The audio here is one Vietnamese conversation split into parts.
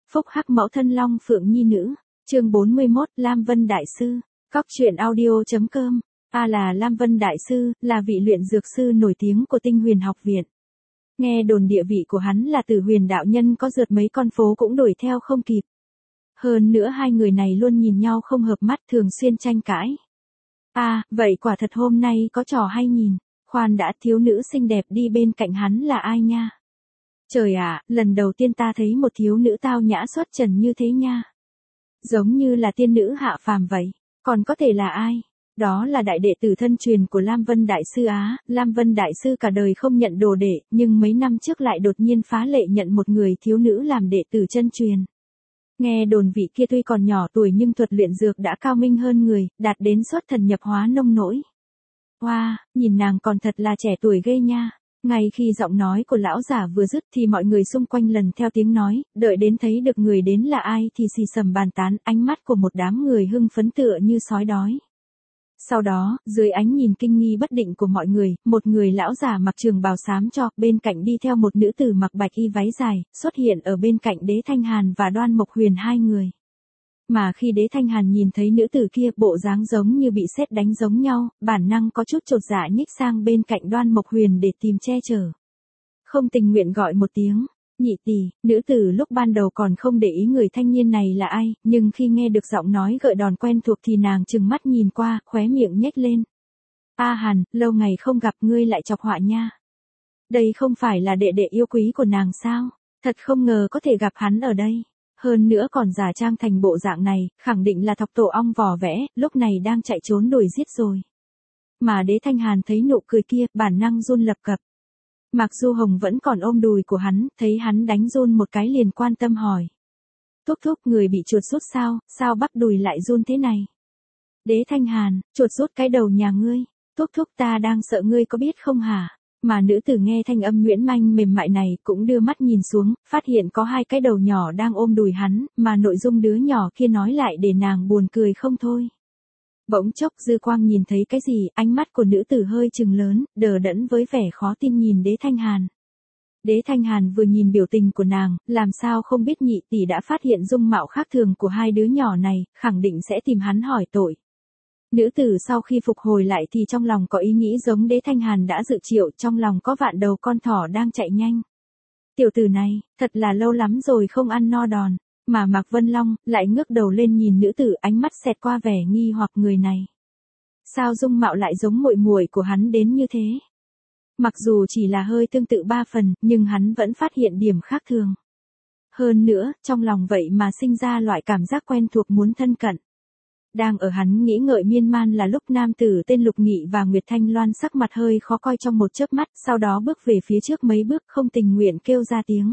Phúc hắc mẫu thân Long Phượng Nhi nữ. Chương 41, Lam Vân Đại Sư. Cóc truyện audio.com. Là Lam Vân Đại Sư, là vị luyện dược sư nổi tiếng của Tinh Huyền Học Viện. Nghe đồn địa vị của hắn là Tử Huyền đạo nhân có rượt mấy con phố cũng đuổi theo không kịp. Hơn nữa hai người này luôn nhìn nhau không hợp mắt, thường xuyên tranh cãi. Vậy quả thật hôm nay có trò hay nhìn. Khoan đã, thiếu nữ xinh đẹp đi bên cạnh hắn là ai nha? Trời ạ, lần đầu tiên ta thấy một thiếu nữ tao nhã xuất trần như thế nha. Giống như là tiên nữ hạ phàm vậy. Còn có thể là ai? Đó là đại đệ tử thân truyền của Lam Vân Đại Sư á. Lam Vân Đại Sư cả đời không nhận đồ đệ, nhưng mấy năm trước lại đột nhiên phá lệ nhận một người thiếu nữ làm đệ tử chân truyền. Nghe đồn vị kia tuy còn nhỏ tuổi nhưng thuật luyện dược đã cao minh hơn người, đạt đến xuất thần nhập hóa nông nỗi. Wow, nhìn nàng còn thật là trẻ tuổi ghê nha. Ngay khi giọng nói của lão giả vừa dứt thì mọi người xung quanh lần theo tiếng nói, đợi đến thấy được người đến là ai thì xì xầm bàn tán, ánh mắt của một đám người hưng phấn tựa như sói đói. Sau đó, dưới ánh nhìn kinh nghi bất định của mọi người, một người lão giả mặc trường bào xám cho, bên cạnh đi theo một nữ tử mặc bạch y váy dài, xuất hiện ở bên cạnh Đế Thanh Hàn và Đoan Mộc Huyền hai người. Mà khi Đế Thanh Hàn nhìn thấy nữ tử kia bộ dáng giống như bị sét đánh giống nhau, bản năng có chút chột dạ nhích sang bên cạnh Đoan Mộc Huyền để tìm che chở. Không tình nguyện gọi một tiếng, nhị tỷ. Nữ tử lúc ban đầu còn không để ý người thanh niên này là ai, nhưng khi nghe được giọng nói gợi đòn quen thuộc thì nàng trừng mắt nhìn qua, khóe miệng nhếch lên. Hàn, lâu ngày không gặp ngươi lại chọc họa nha. Đây không phải là đệ đệ yêu quý của nàng sao? Thật không ngờ có thể gặp hắn ở đây. Hơn nữa còn giả trang thành bộ dạng này, khẳng định là thọc tổ ong vò vẽ, lúc này đang chạy trốn đuổi giết rồi. Mà Đế Thanh Hàn thấy nụ cười kia, bản năng run lập cập. Mạc Du Hồng vẫn còn ôm đùi của hắn, thấy hắn đánh run một cái liền quan tâm hỏi. Thúc thúc, người bị chuột rút sao bắp đùi lại run thế này? Đế Thanh Hàn, chuột rút cái đầu nhà ngươi. Thúc thúc, ta đang sợ ngươi có biết không hả? Mà nữ tử nghe thanh âm nhuyễn manh mềm mại này cũng đưa mắt nhìn xuống, phát hiện có hai cái đầu nhỏ đang ôm đùi hắn, mà nội dung đứa nhỏ kia nói lại để nàng buồn cười không thôi. Bỗng chốc dư quang nhìn thấy cái gì, ánh mắt của nữ tử hơi trừng lớn, đờ đẫn với vẻ khó tin nhìn Đế Thanh Hàn. Đế Thanh Hàn vừa nhìn biểu tình của nàng, làm sao không biết nhị tỷ đã phát hiện dung mạo khác thường của hai đứa nhỏ này, khẳng định sẽ tìm hắn hỏi tội. Nữ tử sau khi phục hồi lại thì trong lòng có ý nghĩ giống Đế Thanh Hàn đã dự triệu, trong lòng có vạn đầu con thỏ đang chạy nhanh. Tiểu tử này, thật là lâu lắm rồi không ăn no đòn. Mà Mạc Vân Long lại ngước đầu lên nhìn nữ tử, ánh mắt xẹt qua vẻ nghi hoặc người này. Sao dung mạo lại giống muội muội của hắn đến như thế? Mặc dù chỉ là hơi tương tự 3 phần, nhưng hắn vẫn phát hiện điểm khác thường. Hơn nữa, trong lòng vậy mà sinh ra loại cảm giác quen thuộc muốn thân cận. Đang ở hắn nghĩ ngợi miên man là lúc nam tử tên Lục Nghị và Nguyệt Thanh Loan sắc mặt hơi khó coi trong một chớp mắt, sau đó bước về phía trước mấy bước không tình nguyện kêu ra tiếng.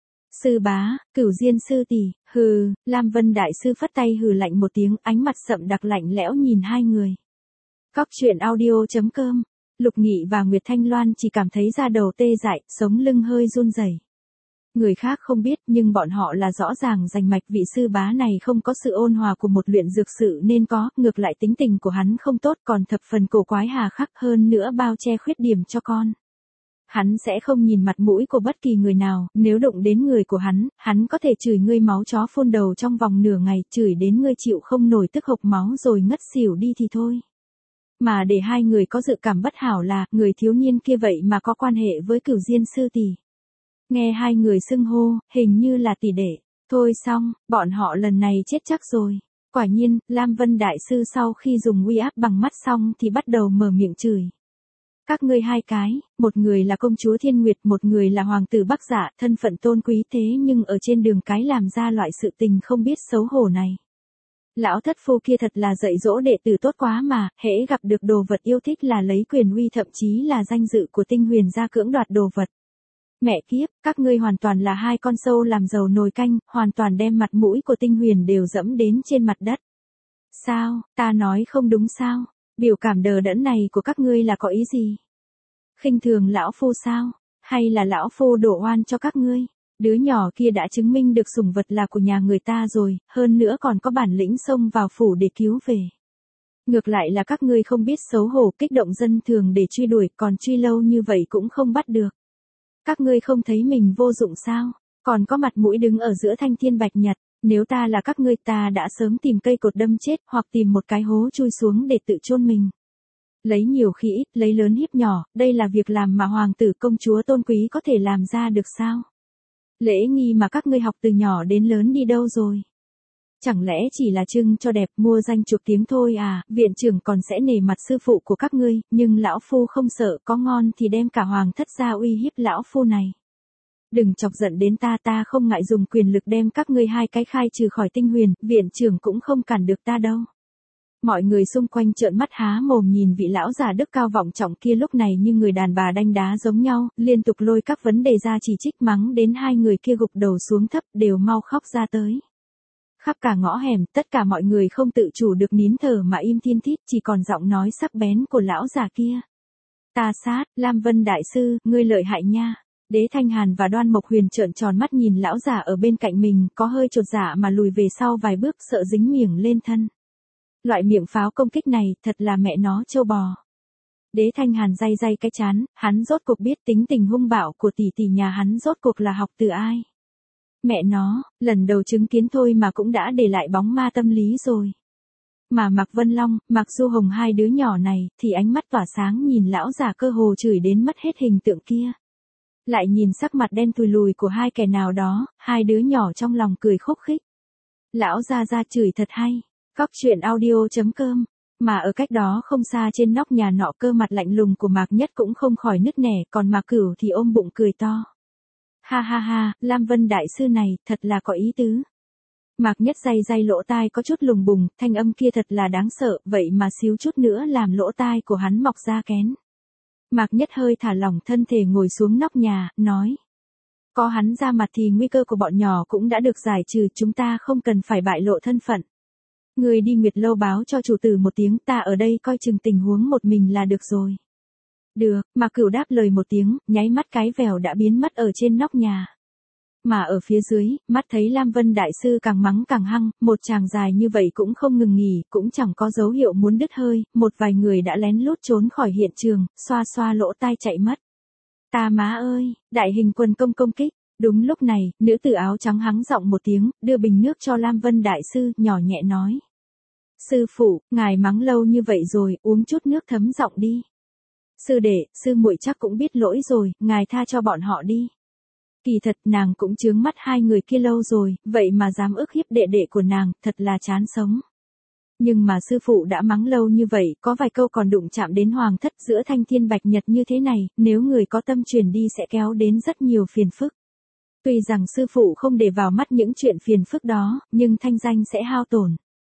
Sư bá, Cửu Diên sư tỷ. Hừ. Lam Vân Đại Sư phất tay hừ lạnh một tiếng, ánh mặt sậm đặc lạnh lẽo nhìn hai người. Cóc truyện audio.com. Lục Nghị và Nguyệt Thanh Loan chỉ cảm thấy da đầu tê dại, sống lưng hơi run rẩy. Người khác không biết nhưng bọn họ là rõ ràng rành mạch vị sư bá này không có sự ôn hòa của một luyện dược sự nên có, ngược lại tính tình của hắn không tốt còn thập phần cổ quái hà khắc, hơn nữa bao che khuyết điểm cho con. Hắn sẽ không nhìn mặt mũi của bất kỳ người nào, nếu đụng đến người của hắn có thể chửi ngươi máu chó phun đầu trong vòng nửa ngày, chửi đến ngươi chịu không nổi tức hộc máu rồi ngất xỉu đi thì thôi. Mà để hai người có dự cảm bất hảo là, người thiếu niên kia vậy mà có quan hệ với Cửu Diên sư tỷ. Nghe hai người xưng hô, hình như là tỷ đệ. Thôi xong, bọn họ lần này chết chắc rồi. Quả nhiên, Lam Vân Đại Sư sau khi dùng uy áp bằng mắt xong thì bắt đầu mở miệng chửi. Các ngươi hai cái, một người là công chúa Thiên Nguyệt, một người là hoàng tử Bắc Dạ, thân phận tôn quý thế nhưng ở trên đường cái làm ra loại sự tình không biết xấu hổ này. Lão thất phu kia thật là dạy dỗ đệ tử tốt quá mà, hễ gặp được đồ vật yêu thích là lấy quyền uy thậm chí là danh dự của Tinh Huyền ra cưỡng đoạt đồ vật. Mẹ kiếp, các ngươi hoàn toàn là hai con sâu làm dầu nồi canh, hoàn toàn đem mặt mũi của Tinh Huyền đều dẫm đến trên mặt đất. Sao, ta nói không đúng sao? Biểu cảm đờ đẫn này của các ngươi là có ý gì? Khinh thường lão phu sao? Hay là lão phu đổ oan cho các ngươi? Đứa nhỏ kia đã chứng minh được sủng vật là của nhà người ta rồi, hơn nữa còn có bản lĩnh xông vào phủ để cứu về. Ngược lại là các ngươi không biết xấu hổ kích động dân thường để truy đuổi, còn truy lâu như vậy cũng không bắt được. Các ngươi không thấy mình vô dụng sao? Còn có mặt mũi đứng ở giữa thanh thiên bạch nhật, nếu ta là các ngươi ta đã sớm tìm cây cột đâm chết hoặc tìm một cái hố chui xuống để tự chôn mình. Lấy nhiều khi ít, lấy lớn hiếp nhỏ, đây là việc làm mà hoàng tử công chúa tôn quý có thể làm ra được sao? Lễ nghi mà các ngươi học từ nhỏ đến lớn đi đâu rồi? Chẳng lẽ chỉ là trưng cho đẹp mua danh chuộc tiếng thôi à, viện trưởng còn sẽ nể mặt sư phụ của các ngươi, nhưng lão phu không sợ, có ngon thì đem cả hoàng thất ra uy hiếp lão phu này. Đừng chọc giận đến ta không ngại dùng quyền lực đem các ngươi hai cái khai trừ khỏi Tinh Huyền, viện trưởng cũng không cản được ta đâu. Mọi người xung quanh trợn mắt há mồm nhìn vị lão già đức cao vọng trọng kia lúc này như người đàn bà đanh đá giống nhau, liên tục lôi các vấn đề ra chỉ trích mắng đến hai người kia gục đầu xuống thấp đều mau khóc ra tới. Khắp cả ngõ hẻm, tất cả mọi người không tự chủ được nín thở mà im thiên thít, chỉ còn giọng nói sắc bén của lão già kia. Ta sát, Lam Vân đại sư, ngươi lợi hại nha. Đế Thanh Hàn và Đoan Mộc Huyền trợn tròn mắt nhìn lão già ở bên cạnh mình, có hơi chột dạ mà lùi về sau vài bước sợ dính miệng lên thân. Loại miệng pháo công kích này, thật là mẹ nó trâu bò. Đế Thanh Hàn day cái chán, hắn rốt cuộc biết tính tình hung bạo của tỷ tỷ nhà hắn rốt cuộc là học từ ai. Mẹ nó, lần đầu chứng kiến thôi mà cũng đã để lại bóng ma tâm lý rồi. Mà Mạc Vân Long, Mạc Du Hồng hai đứa nhỏ này, thì ánh mắt tỏa sáng nhìn lão già cơ hồ chửi đến mất hết hình tượng kia. Lại nhìn sắc mặt đen thui lùi của hai kẻ nào đó, hai đứa nhỏ trong lòng cười khúc khích. Lão ra chửi thật hay. Cóc truyện audio.com. Mà ở cách đó không xa trên nóc nhà nọ cơ mặt lạnh lùng của Mạc Nhất cũng không khỏi nứt nẻ, còn Mạc Cửu thì ôm bụng cười to. Ha ha ha, Lam Vân đại sư này, thật là có ý tứ. Mạc Nhất day lỗ tai có chút lùng bùng, thanh âm kia thật là đáng sợ, vậy mà xíu chút nữa làm lỗ tai của hắn mọc ra kén. Mạc Nhất hơi thả lỏng thân thể ngồi xuống nóc nhà, nói. Có hắn ra mặt thì nguy cơ của bọn nhỏ cũng đã được giải trừ, chúng ta không cần phải bại lộ thân phận. Người đi Nguyệt Lâu báo cho chủ tử một tiếng, ta ở đây coi chừng tình huống một mình là được rồi. Được, Mạc Cửu đáp lời một tiếng, nháy mắt cái vèo đã biến mất ở trên nóc nhà. Mà ở phía dưới, mắt thấy Lam Vân đại sư càng mắng càng hăng, một chàng dài như vậy cũng không ngừng nghỉ, cũng chẳng có dấu hiệu muốn đứt hơi, một vài người đã lén lút trốn khỏi hiện trường, xoa lỗ tai chạy mất. Ta má ơi, đại hình quân công kích. Đúng lúc này, nữ tử áo trắng hắng giọng một tiếng, đưa bình nước cho Lam Vân đại sư, nhỏ nhẹ nói. Sư phụ, ngài mắng lâu như vậy rồi, uống chút nước thấm giọng đi. Sư đệ, sư muội chắc cũng biết lỗi rồi, ngài tha cho bọn họ đi. Kỳ thật nàng cũng chướng mắt hai người kia lâu rồi, vậy mà dám ức hiếp đệ đệ của nàng, thật là chán sống. Nhưng mà sư phụ đã mắng lâu như vậy, có vài câu còn đụng chạm đến hoàng thất giữa thanh thiên bạch nhật như thế này, nếu người có tâm truyền đi sẽ kéo đến rất nhiều phiền phức. Tuy rằng sư phụ không để vào mắt những chuyện phiền phức đó, nhưng thanh danh sẽ hao tổn.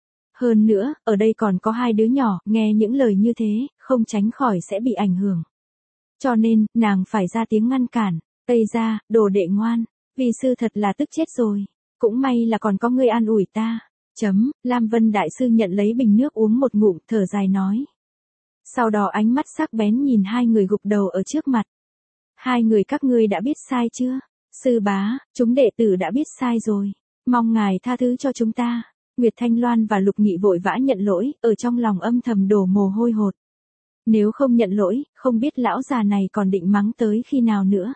Hơn nữa, ở đây còn có hai đứa nhỏ, nghe những lời như thế, không tránh khỏi sẽ bị ảnh hưởng. Cho nên, nàng phải ra tiếng ngăn cản. Tây ra, đồ đệ ngoan, vì sư thật là tức chết rồi. Cũng may là còn có người an ủi ta. Lam Vân đại sư nhận lấy bình nước uống một ngụm, thở dài nói. Sau đó ánh mắt sắc bén nhìn hai người gục đầu ở trước mặt. Hai người các ngươi đã biết sai chưa? Sư bá, chúng đệ tử đã biết sai rồi. Mong ngài tha thứ cho chúng ta. Nguyệt Thanh Loan và Lục Nghị vội vã nhận lỗi, ở trong lòng âm thầm đổ mồ hôi hột. Nếu không nhận lỗi, không biết lão già này còn định mắng tới khi nào nữa.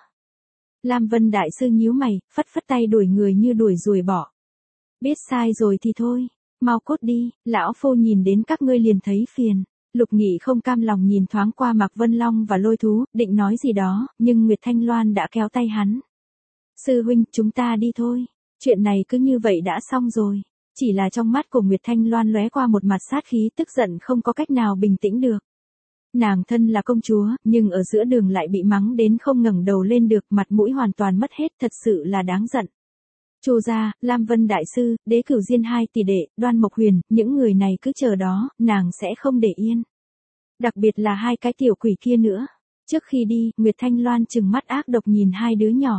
Lam Vân đại sư nhíu mày, phất tay đuổi người như đuổi ruồi bọ. Biết sai rồi thì thôi, mau cút đi, lão phu nhìn đến các ngươi liền thấy phiền. Lục Nghị không cam lòng nhìn thoáng qua Mạc Vân Long và Lôi Thú, định nói gì đó, nhưng Nguyệt Thanh Loan đã kéo tay hắn. Sư huynh, chúng ta đi thôi. Chuyện này cứ như vậy đã xong rồi. Chỉ là trong mắt của Nguyệt Thanh Loan lóe qua một mặt sát khí, tức giận không có cách nào bình tĩnh được. Nàng thân là công chúa, nhưng ở giữa đường lại bị mắng đến không ngẩng đầu lên được, mặt mũi hoàn toàn mất hết, thật sự là đáng giận. Chu gia, Lam Vân đại sư, Đế Cửu Diên hai tỷ đệ, Đoan Mộc Huyền, những người này cứ chờ đó, nàng sẽ không để yên. Đặc biệt là hai cái tiểu quỷ kia nữa. Trước khi đi, Nguyệt Thanh Loan trừng mắt ác độc nhìn hai đứa nhỏ.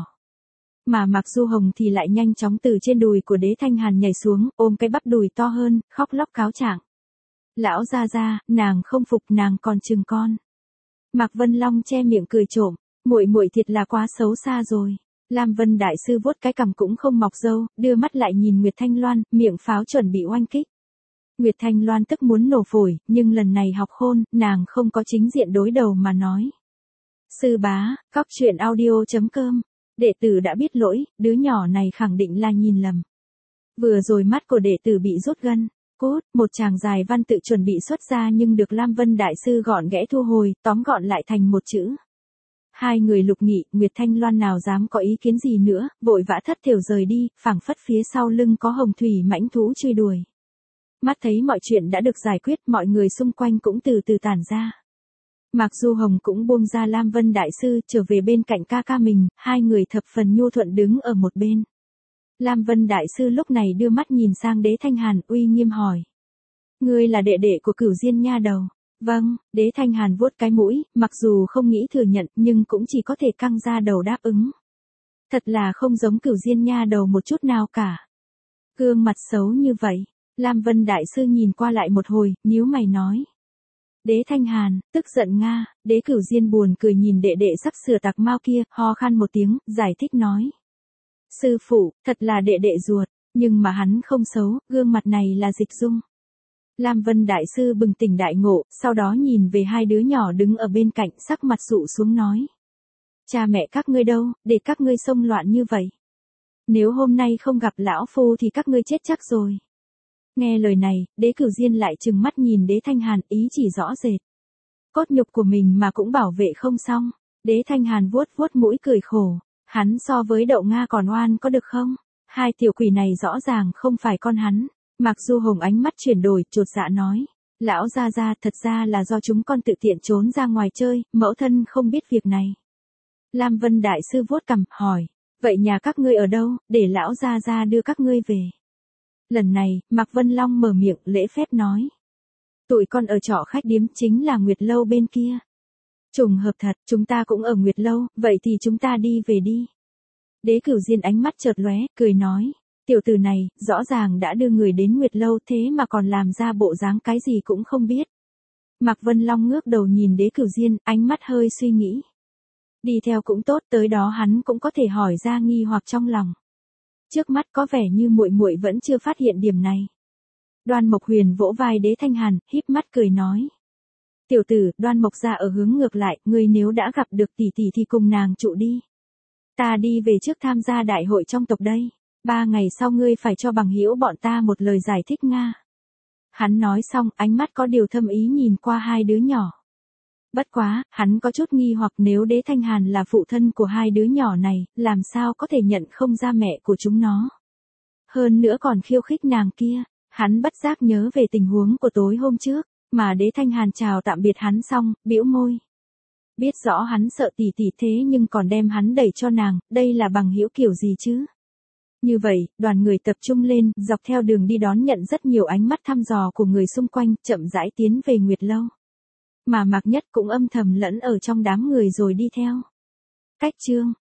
Mà Mạc Du Hồng thì lại nhanh chóng từ trên đùi của Đế Thanh Hàn nhảy xuống, ôm cái bắp đùi to hơn, khóc lóc cáo trạng. Lão gia, nàng không phục, nàng còn chừng con. Mạc Vân Long che miệng cười trộm, muội thiệt là quá xấu xa rồi. Lam Vân đại sư vuốt cái cằm cũng không mọc râu, đưa mắt lại nhìn Nguyệt Thanh Loan, miệng pháo chuẩn bị oanh kích. Nguyệt Thanh Loan tức muốn nổ phổi, nhưng lần này học khôn, nàng không có chính diện đối đầu mà nói. Sư bá, cóc truyện audio.com Đệ tử đã biết lỗi, đứa nhỏ này khẳng định là nhìn lầm. Vừa rồi mắt của đệ tử bị rút gân. Cốt, một tràng dài văn tự chuẩn bị xuất ra nhưng được Lam Vân Đại Sư gọn ghẽ thu hồi, tóm gọn lại thành một chữ. Hai người Lục Nghị, Nguyệt Thanh Loan nào dám có ý kiến gì nữa, vội vã thất thểu rời đi, phảng phất phía sau lưng có hồng thủy mãnh thú truy đuổi. Mắt thấy mọi chuyện đã được giải quyết, mọi người xung quanh cũng từ từ tản ra. Mạc Du Hồng cũng buông ra Lam Vân Đại Sư trở về bên cạnh ca ca mình, hai người thập phần nhu thuận đứng ở một bên. Lam Vân Đại Sư lúc này đưa mắt nhìn sang Đế Thanh Hàn uy nghiêm hỏi. Ngươi là đệ đệ của Cửu Diên nha đầu. Vâng, Đế Thanh Hàn vuốt cái mũi, mặc dù không nghĩ thừa nhận nhưng cũng chỉ có thể căng ra đầu đáp ứng. Thật là không giống Cửu Diên nha đầu một chút nào cả. Gương mặt xấu như vậy, Lam Vân Đại Sư nhìn qua lại một hồi, nhíu mày nói. Đế Thanh Hàn, tức giận Nga, Đế Cửu Diên buồn cười nhìn đệ đệ sắp sửa tạc mau kia, ho khan một tiếng, giải thích nói. Sư phụ, thật là đệ đệ ruột, nhưng mà hắn không xấu, gương mặt này là Dịch Dung. Lam Vân Đại Sư bừng tỉnh đại ngộ, sau đó nhìn về hai đứa nhỏ đứng ở bên cạnh, sắc mặt sụ xuống nói. Cha mẹ các ngươi đâu, để các ngươi xông loạn như vậy. Nếu hôm nay không gặp lão phu thì các ngươi chết chắc rồi. Nghe lời này, Đế Cửu Diên lại trừng mắt nhìn Đế Thanh Hàn, ý chỉ rõ rệt. Cốt nhục của mình mà cũng bảo vệ không xong. Đế Thanh Hàn vuốt vuốt mũi cười khổ. Hắn so với Đậu Nga còn oan có được không? Hai tiểu quỷ này rõ ràng không phải con hắn. Mạc Du Hồng ánh mắt chuyển đổi, chột dạ nói. Lão gia gia, thật ra là do chúng con tự tiện trốn ra ngoài chơi, mẫu thân không biết việc này. Lam Vân Đại Sư vuốt cằm, hỏi. Vậy nhà các ngươi ở đâu, để lão gia gia đưa các ngươi về? Lần này, Mạc Vân Long mở miệng, lễ phép nói. Tụi con ở trọ khách điếm chính là Nguyệt Lâu bên kia. Trùng hợp thật, chúng ta cũng ở Nguyệt Lâu, vậy thì chúng ta đi về đi. Đế Cửu Diên ánh mắt chợt lóe, cười nói. Tiểu tử này, rõ ràng đã đưa người đến Nguyệt Lâu thế mà còn làm ra bộ dáng cái gì cũng không biết. Mạc Vân Long ngước đầu nhìn Đế Cửu Diên, ánh mắt hơi suy nghĩ. Đi theo cũng tốt, tới đó hắn cũng có thể hỏi ra nghi hoặc trong lòng. Trước mắt có vẻ như muội muội vẫn chưa phát hiện điểm này. Đoan Mộc Huyền vỗ vai Đế Thanh Hàn, híp mắt cười nói. Tiểu tử, Đoan Mộc gia ở hướng ngược lại, ngươi nếu đã gặp được tỷ tỷ thì cùng nàng trụ đi. Ta đi về trước tham gia đại hội trong tộc đây. 3 ngày sau ngươi phải cho bằng hữu bọn ta một lời giải thích Nga. Hắn nói xong, ánh mắt có điều thâm ý nhìn qua hai đứa nhỏ. Bất quá, hắn có chút nghi hoặc nếu Đế Thanh Hàn là phụ thân của hai đứa nhỏ này, làm sao có thể nhận không ra mẹ của chúng nó. Hơn nữa còn khiêu khích nàng kia, hắn bất giác nhớ về tình huống của tối hôm trước, mà Đế Thanh Hàn chào tạm biệt hắn xong, bĩu môi. Biết rõ hắn sợ tỷ tỷ thế nhưng còn đem hắn đẩy cho nàng, đây là bằng hữu kiểu gì chứ? Như vậy, đoàn người tập trung lên, dọc theo đường đi đón nhận rất nhiều ánh mắt thăm dò của người xung quanh, chậm rãi tiến về Nguyệt Lâu. Mà Mạc Nhất cũng âm thầm lẫn ở trong đám người rồi đi theo. Cách chương